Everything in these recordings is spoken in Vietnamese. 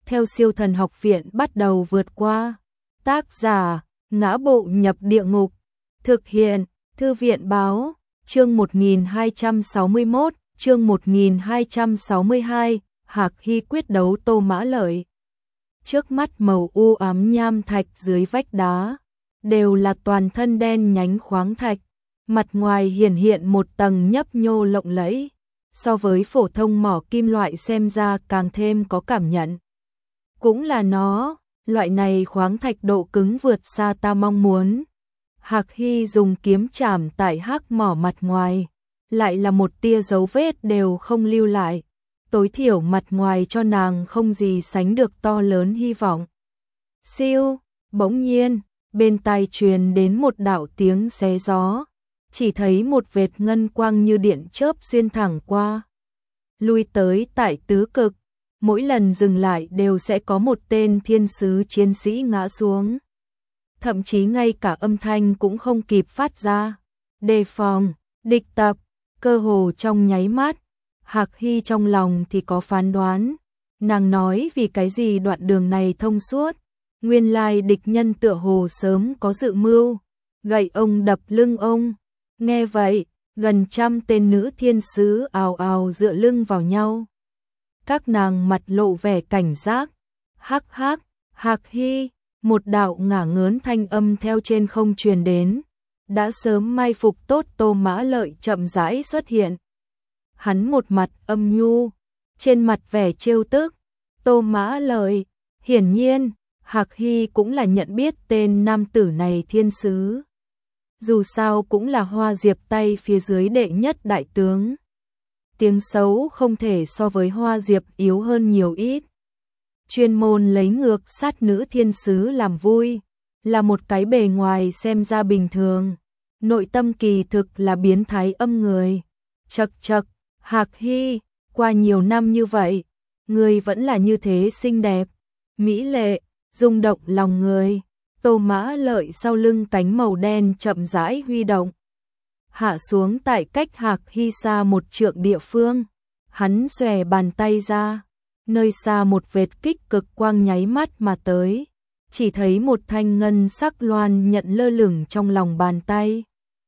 theo Siêu Thần Học Viện bắt đầu vượt qua. Tác giả: Ngã Bộ Nhập Địa Ngục. Thực hiện: Thư viện báo. Chương 1261, chương 1262, Hạc Hy quyết đấu Tô Mã Lợi. Trước mắt màu u ám nham thạch dưới vách đá, đều là toàn thân đen nhánh khoáng thạch, mặt ngoài hiển hiện một tầng nhấp nhô lộng lẫy, so với phổ thông mỏ kim loại xem ra càng thêm có cảm nhận. Cũng là nó, loại này khoáng thạch độ cứng vượt xa ta mong muốn. Hạc Hy dùng kiếm chảm tại hắc mỏ mặt ngoài, lại là một tia dấu vết đều không lưu lại, tối thiểu mặt ngoài cho nàng không gì sánh được to lớn hy vọng. Siêu, bỗng nhiên, bên tai truyền đến một đạo tiếng xé gió, chỉ thấy một vệt ngân quang như điện chớp xuyên thẳng qua. Lui tới tại tứ cực, mỗi lần dừng lại đều sẽ có một tên thiên sứ chiến sĩ ngã xuống. Thậm chí ngay cả âm thanh cũng không kịp phát ra. Đề phòng, địch tập, cơ hồ trong nháy mắt. Hạc Hy trong lòng thì có phán đoán. Nàng nói vì cái gì đoạn đường này thông suốt. Nguyên lai địch nhân tựa hồ sớm có dự mưu. Gậy ông đập lưng ông. Nghe vậy, gần trăm tên nữ thiên sứ ào ào dựa lưng vào nhau. Các nàng mặt lộ vẻ cảnh giác. Hắc hắc, Hạc Hy. Một đạo ngả ngớn thanh âm theo trên không truyền đến, đã sớm mai phục tốt Tô Mã Lợi chậm rãi xuất hiện. Hắn một mặt âm nhu, trên mặt vẻ trêu tức. Tô Mã Lợi, hiển nhiên, Hạc Hy cũng là nhận biết tên nam tử này thiên sứ. Dù sao cũng là Hoa Diệp tay phía dưới đệ nhất đại tướng. Tiếng xấu không thể so với Hoa Diệp yếu hơn nhiều ít. Chuyên môn lấy ngược sát nữ thiên sứ làm vui, là một cái bề ngoài xem ra bình thường, nội tâm kỳ thực là biến thái âm người. Chậc chậc, Hạc Hy, qua nhiều năm như vậy, người vẫn là như thế xinh đẹp, mỹ lệ, rung động lòng người. Tô Mã Lợi sau lưng cánh màu đen chậm rãi huy động, hạ xuống tại cách Hạc Hy xa một trượng địa phương. Hắn xòe bàn tay ra. Nơi xa một vệt kích cực quang nháy mắt mà tới, chỉ thấy một thanh ngân sắc loan nhận lơ lửng trong lòng bàn tay.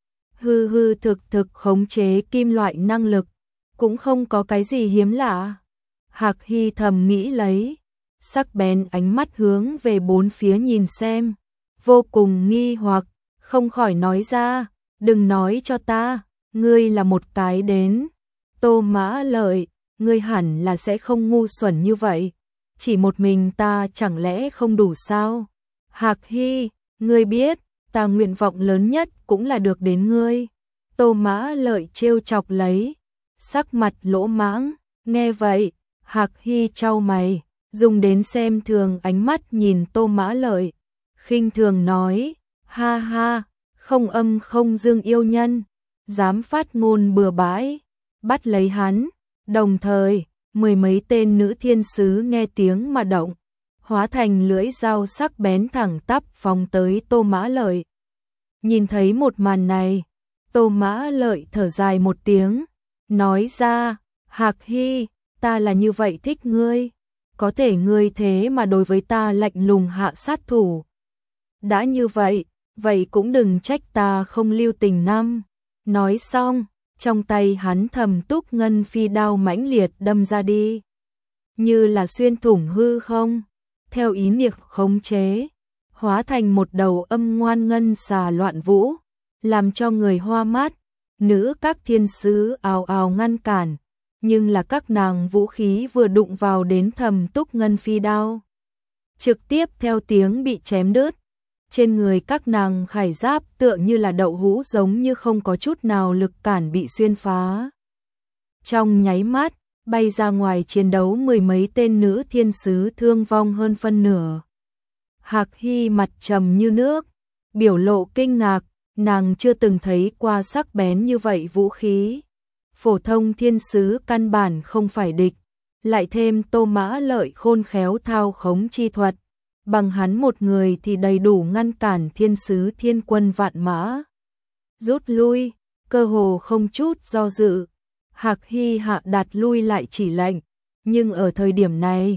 Hư hư thực thực khống chế kim loại năng lực, cũng không có cái gì hiếm lạ. Hạc Hy thầm nghĩ lấy, sắc bén ánh mắt hướng về bốn phía nhìn xem, vô cùng nghi hoặc, không khỏi nói ra, đừng nói cho ta, ngươi là một cái đến. Tô Mã Lợi, ngươi hẳn là sẽ không ngu xuẩn như vậy, chỉ một mình ta chẳng lẽ không đủ sao? Hạc Hy, ngươi biết, ta nguyện vọng lớn nhất cũng là được đến ngươi. Tô Mã Lợi trêu chọc lấy, sắc mặt lỗ mãng, nghe vậy, Hạc Hy chau mày, dùng đến xem thường ánh mắt nhìn Tô Mã Lợi, khinh thường nói, ha ha, không âm không dương yêu nhân, dám phát ngôn bừa bãi, bắt lấy hắn. Đồng thời, mười mấy tên nữ thiên sứ nghe tiếng mà động, hóa thành lưỡi dao sắc bén thẳng tắp phóng tới Tô Mã Lợi. Nhìn thấy một màn này, Tô Mã Lợi thở dài một tiếng, nói ra, Hạc Hy, ta là như vậy thích ngươi, có thể ngươi thế mà đối với ta lạnh lùng hạ sát thủ. Đã như vậy, vậy cũng đừng trách ta không lưu tình năm. Nói xong, trong tay hắn thầm túc ngân phi đao mãnh liệt đâm ra đi, như là xuyên thủng hư không, theo ý niệm khống chế, hóa thành một đầu âm ngoan ngân xà loạn vũ, làm cho người hoa mắt. Nữ các thiên sứ ào ào ngăn cản, nhưng là các nàng vũ khí vừa đụng vào đến thầm túc ngân phi đao, trực tiếp theo tiếng bị chém đứt. Trên người các nàng khải giáp tựa như là đậu hũ giống như không có chút nào lực cản bị xuyên phá. Trong nháy mắt, bay ra ngoài chiến đấu mười mấy tên nữ thiên sứ thương vong hơn phân nửa. Hạc Hy mặt trầm như nước, biểu lộ kinh ngạc, nàng chưa từng thấy qua sắc bén như vậy vũ khí. Phổ thông thiên sứ căn bản không phải địch, lại thêm Tô Mã Lợi khôn khéo thao khống chi thuật. Bằng hắn một người thì đầy đủ ngăn cản thiên sứ thiên quân vạn mã. Rút lui, cơ hồ không chút do dự. Hạc Hy hạ đạt lui lại chỉ lệnh, nhưng ở thời điểm này,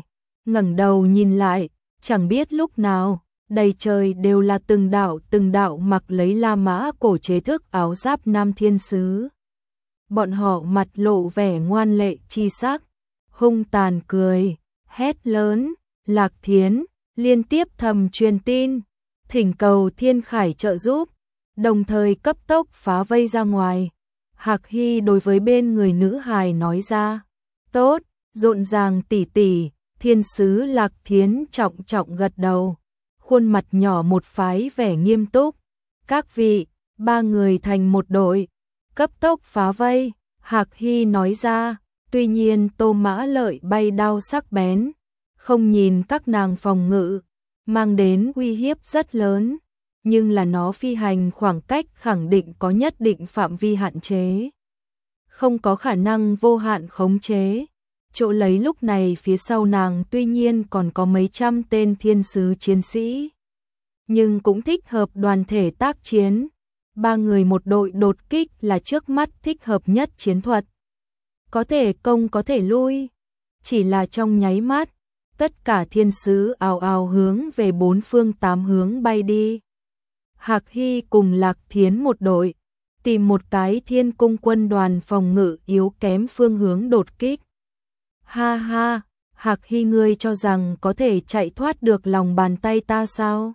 ngẩng đầu nhìn lại, chẳng biết lúc nào, đầy trời đều là từng đạo mặc lấy La Mã cổ chế thức áo giáp nam thiên sứ. Bọn họ mặt lộ vẻ ngoan lệ chi sắc, hung tàn cười, hét lớn, Lạc Thiến, liên tiếp thầm truyền tin, thỉnh cầu Thiên Khải trợ giúp, đồng thời cấp tốc phá vây ra ngoài. Hạc Hy đối với bên người nữ hài nói ra, tốt, rộn ràng tỉ tỉ, thiên sứ Lạc Thiến trọng trọng gật đầu, khuôn mặt nhỏ một phái vẻ nghiêm túc. Các vị, ba người thành một đội, cấp tốc phá vây. Hạc Hy nói ra, tuy nhiên Tô Mã Lợi bay đao sắc bén, không nhìn các nàng phòng ngự, mang đến uy hiếp rất lớn, nhưng là nó phi hành khoảng cách khẳng định có nhất định phạm vi hạn chế, không có khả năng vô hạn khống chế. Chỗ lấy lúc này phía sau nàng tuy nhiên còn có mấy trăm tên thiên sứ chiến sĩ, nhưng cũng thích hợp đoàn thể tác chiến. Ba người một đội đột kích là trước mắt thích hợp nhất chiến thuật. Có thể công có thể lui, chỉ là trong nháy mắt, tất cả thiên sứ ào ào hướng về bốn phương tám hướng bay đi. Hạc Hy cùng Lạc Thiến một đội, tìm một cái thiên cung quân đoàn phòng ngự yếu kém phương hướng đột kích. Ha ha, Hạc Hy ngươi cho rằng có thể chạy thoát được lòng bàn tay ta sao?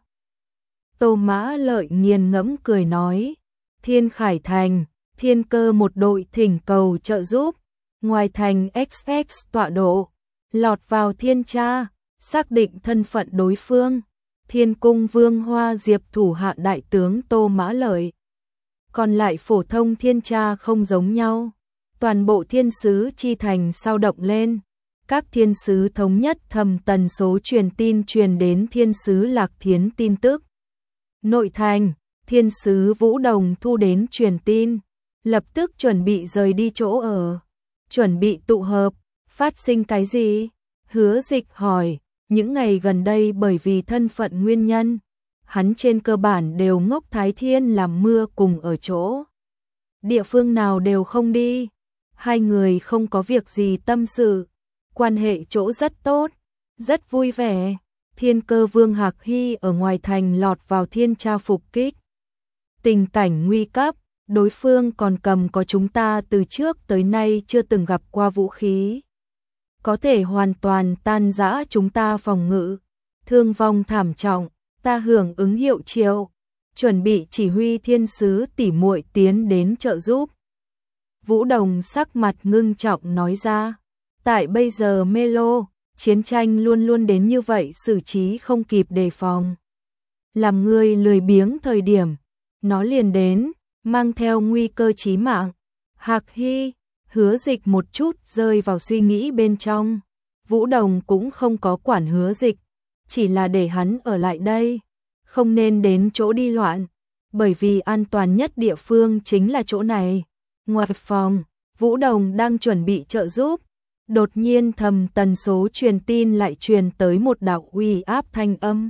Tô Mã Lợi nghiền ngẫm cười nói, Thiên Khải Thành, Thiên Cơ một đội thỉnh cầu trợ giúp, ngoài thành XX tọa độ, lọt vào thiên tra, xác định thân phận đối phương, Thiên Cung Vương Hoa Diệp thủ hạ đại tướng Tô Mã Lợi. Còn lại phổ thông thiên tra không giống nhau, toàn bộ thiên sứ chi thành sao động lên, các thiên sứ thống nhất thầm tần số truyền tin truyền đến thiên sứ Lạc Thiến tin tức. Nội thành, thiên sứ Vũ Đồng thu đến truyền tin, lập tức chuẩn bị rời đi chỗ ở, chuẩn bị tụ hợp. Phát sinh cái gì? Hứa Dịch hỏi. Những ngày gần đây bởi vì thân phận nguyên nhân, hắn trên cơ bản đều ngốc Thái Thiên làm mưa cùng ở chỗ. Địa phương nào đều không đi. Hai người không có việc gì tâm sự, quan hệ chỗ rất tốt, rất vui vẻ. Thiên Cơ Vương Hạc Hy ở ngoài thành lọt vào thiên tra phục kích. Tình cảnh nguy cấp, đối phương còn cầm có chúng ta từ trước tới nay chưa từng gặp qua vũ khí, có thể hoàn toàn tan rã chúng ta phòng ngự, thương vong thảm trọng. Ta hưởng ứng hiệu triệu, chuẩn bị chỉ huy thiên sứ tỉ muội tiến đến trợ giúp. Vũ Đồng sắc mặt ngưng trọng nói ra, tại bây giờ Melo, chiến tranh luôn luôn đến như vậy, xử trí không kịp đề phòng. Làm người lười biếng thời điểm, nó liền đến, mang theo nguy cơ chí mạng. Hạc Hy, Hứa Dịch một chút rơi vào suy nghĩ bên trong. Vũ Đồng cũng không có quản Hứa Dịch, chỉ là để hắn ở lại đây, không nên đến chỗ đi loạn, bởi vì an toàn nhất địa phương chính là chỗ này. Ngoài phòng, Vũ Đồng đang chuẩn bị trợ giúp, đột nhiên thầm tần số truyền tin lại truyền tới một đạo uy áp thanh âm.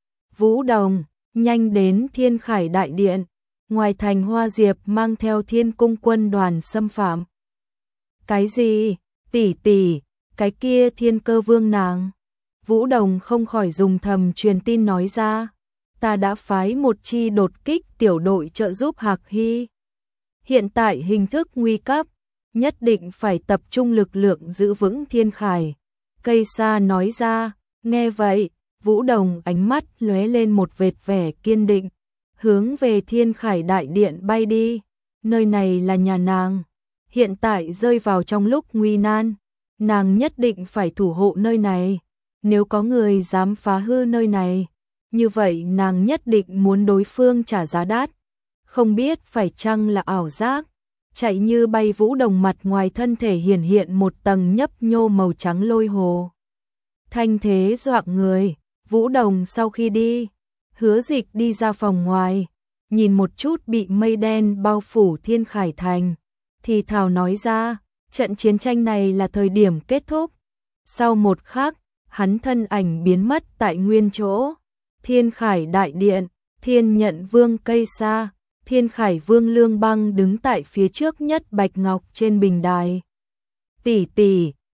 Vũ Đồng, nhanh đến Thiên Khải Đại Điện, ngoài thành Hoa Diệp mang theo Thiên Cung quân đoàn xâm phạm. Cái gì? Tỷ tỷ, cái kia Thiên Cơ Vương nàng. Vũ Đồng không khỏi dùng thầm truyền tin nói ra, ta đã phái một chi đột kích tiểu đội trợ giúp Hạc Hy. Hiện tại hình thức nguy cấp, nhất định phải tập trung lực lượng giữ vững Thiên Khải. Cây Sa nói ra. Nghe vậy, Vũ Đồng ánh mắt lóe lên một vệt vẻ kiên định, hướng về Thiên Khải Đại Điện bay đi. Nơi này là nhà nàng, hiện tại rơi vào trong lúc nguy nan, nàng nhất định phải thủ hộ nơi này. Nếu có người dám phá hư nơi này, như vậy nàng nhất định muốn đối phương trả giá đắt. Không biết phải chăng là ảo giác, chạy như bay. Vũ Đồng mặt ngoài thân thể hiện một tầng nhấp nhô màu trắng lôi hồ, thanh thế dọa người. Vũ Đồng sau khi đi, Hứa Dịch đi ra phòng ngoài, nhìn một chút bị mây đen bao phủ Thiên Khải Thành, thì thào nói ra, trận chiến tranh này là thời điểm kết thúc. Sau một khắc, hắn thân ảnh biến mất tại nguyên chỗ. Thiên Khải Đại Điện, Thiên Nhận Vương Cây Sa, Thiên Khải Vương Lương Băng đứng tại phía trước nhất bạch ngọc trên bình đài. Tỷ tỷ,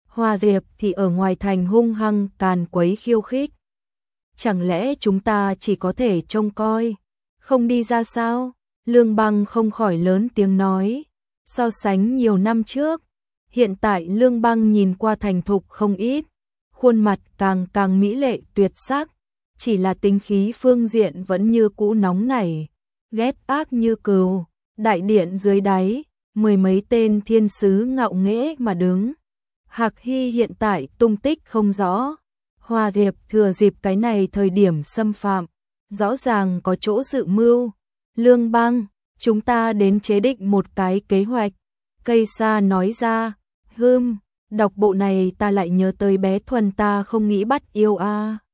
Hoa Diệp thì ở ngoài thành hung hăng càn quấy khiêu khích. Chẳng lẽ chúng ta chỉ có thể trông coi, không đi ra sao? Lương Băng không khỏi lớn tiếng nói. So sánh nhiều năm trước, hiện tại Lương Băng nhìn qua thành thục không ít, khuôn mặt càng mỹ lệ tuyệt sắc, chỉ là tính khí phương diện vẫn như cũ nóng nảy, ghét ác như cừu. Đại điện dưới đáy, mười mấy tên thiên sứ ngạo nghễ mà đứng. Hạc Hy hiện tại tung tích không rõ. Hoa Diệp thừa dịp cái này thời điểm xâm phạm, rõ ràng có chỗ dự mưu. Lương Băng, chúng ta đến chế định một cái kế hoạch. Cây Sa nói ra. Đọc bộ này ta lại nhớ tới bé Thuần ta không nghĩ bắt yêu a.